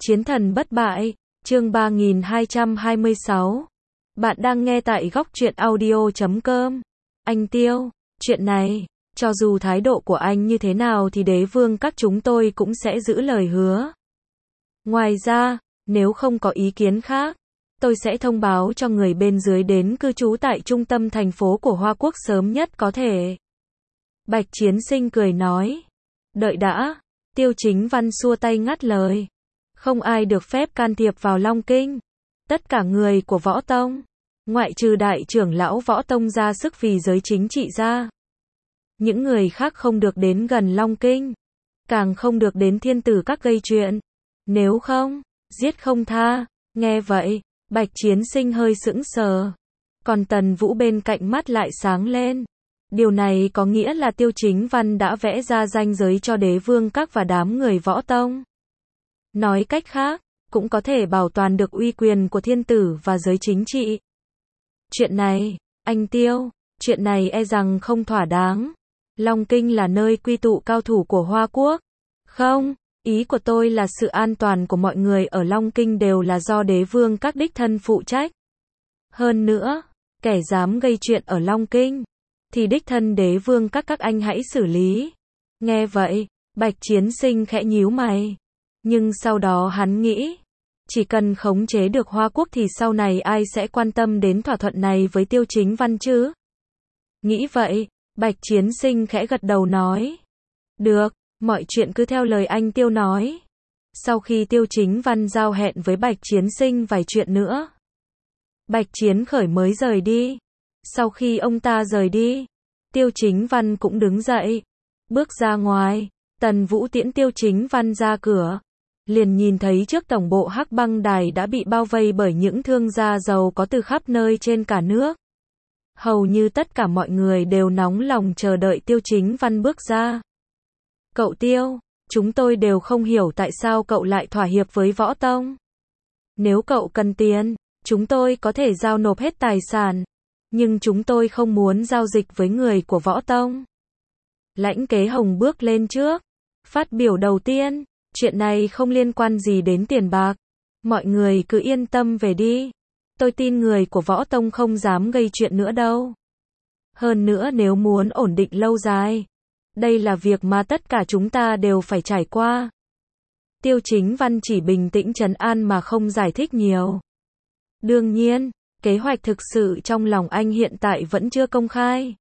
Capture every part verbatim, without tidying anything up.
Chiến thần bất bại, chương ba nghìn hai trăm hai mươi sáu. Bạn đang nghe tại góc truyện audio chấm com. Anh Tiêu, chuyện này, cho dù thái độ của anh như thế nào thì đế vương các chúng tôi cũng sẽ giữ lời hứa. Ngoài ra, nếu không có ý kiến khác, tôi sẽ thông báo cho người bên dưới đến cư trú tại trung tâm thành phố của Hoa Quốc sớm nhất có thể. Bạch Chiến Sinh cười nói. Đợi đã, Tiêu Chính Văn xua tay ngắt lời. Không ai được phép can thiệp vào Long Kinh. Tất cả người của Võ Tông, ngoại trừ đại trưởng lão Võ Tông ra sức vì giới chính trị ra. Những người khác không được đến gần Long Kinh, càng không được đến thiên tử các gây chuyện. Nếu không, giết không tha. Nghe vậy, Bạch Chiến Sinh hơi sững sờ. Còn Tần Vũ bên cạnh mắt lại sáng lên. Điều này có nghĩa là Tiêu Chính Văn đã vẽ ra ranh giới cho đế vương các và đám người Võ Tông. Nói cách khác, cũng có thể bảo toàn được uy quyền của thiên tử và giới chính trị. Chuyện này, anh Tiêu, chuyện này e rằng không thỏa đáng. Long Kinh là nơi quy tụ cao thủ của Hoa Quốc. Không, ý của tôi là sự an toàn của mọi người ở Long Kinh đều là do đế vương các đích thân phụ trách. Hơn nữa, kẻ dám gây chuyện ở Long Kinh, thì đích thân đế vương các các anh hãy xử lý. Nghe vậy, Bạch Chiến Sinh khẽ nhíu mày. Nhưng sau đó hắn nghĩ, chỉ cần khống chế được Hoa Quốc thì sau này ai sẽ quan tâm đến thỏa thuận này với Tiêu Chính Văn chứ? Nghĩ vậy, Bạch Chiến Sinh khẽ gật đầu nói. Được, mọi chuyện cứ theo lời anh Tiêu nói. Sau khi Tiêu Chính Văn giao hẹn với Bạch Chiến Sinh vài chuyện nữa, Bạch Chiến Khởi mới rời đi. Sau khi ông ta rời đi, Tiêu Chính Văn cũng đứng dậy, bước ra ngoài. Tần Vũ tiễn Tiêu Chính Văn ra cửa, liền nhìn thấy trước tổng bộ Hắc Băng Đài đã bị bao vây bởi những thương gia giàu có từ khắp nơi trên cả nước. Hầu như tất cả mọi người đều nóng lòng chờ đợi Tiêu Chính Văn bước ra. Cậu Tiêu, chúng tôi đều không hiểu tại sao cậu lại thỏa hiệp với Võ Tông. Nếu cậu cần tiền, chúng tôi có thể giao nộp hết tài sản, nhưng chúng tôi không muốn giao dịch với người của Võ Tông. Lãnh Kế Hồng bước lên trước, phát biểu đầu tiên. Chuyện này không liên quan gì đến tiền bạc. Mọi người cứ yên tâm về đi. Tôi tin người của Võ Tông không dám gây chuyện nữa đâu. Hơn nữa nếu muốn ổn định lâu dài, đây là việc mà tất cả chúng ta đều phải trải qua. Tiêu Chính Văn chỉ bình tĩnh trấn an mà không giải thích nhiều. Đương nhiên, kế hoạch thực sự trong lòng anh hiện tại vẫn chưa công khai.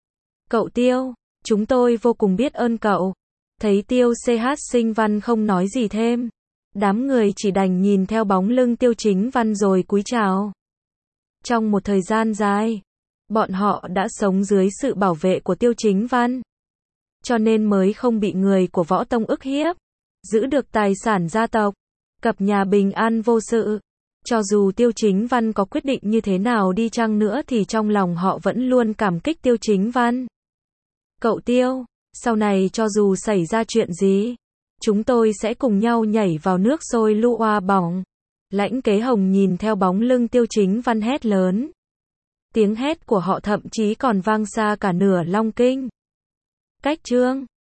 Cậu Tiêu, chúng tôi vô cùng biết ơn cậu. Thấy Tiêu xê hát Sinh Văn không nói gì thêm, đám người chỉ đành nhìn theo bóng lưng Tiêu Chính Văn rồi cúi chào. Trong một thời gian dài, bọn họ đã sống dưới sự bảo vệ của Tiêu Chính Văn, cho nên mới không bị người của Võ Tông ức hiếp, giữ được tài sản gia tộc, cập nhà bình an vô sự. Cho dù Tiêu Chính Văn có quyết định như thế nào đi chăng nữa thì trong lòng họ vẫn luôn cảm kích Tiêu Chính Văn. Cậu Tiêu, sau này cho dù xảy ra chuyện gì, chúng tôi sẽ cùng nhau nhảy vào nước sôi lũ oa bỏng. Lãnh Kế Hồng nhìn theo bóng lưng Tiêu Chính Văn hét lớn. Tiếng hét của họ thậm chí còn vang xa cả nửa Long Kinh. Cách chương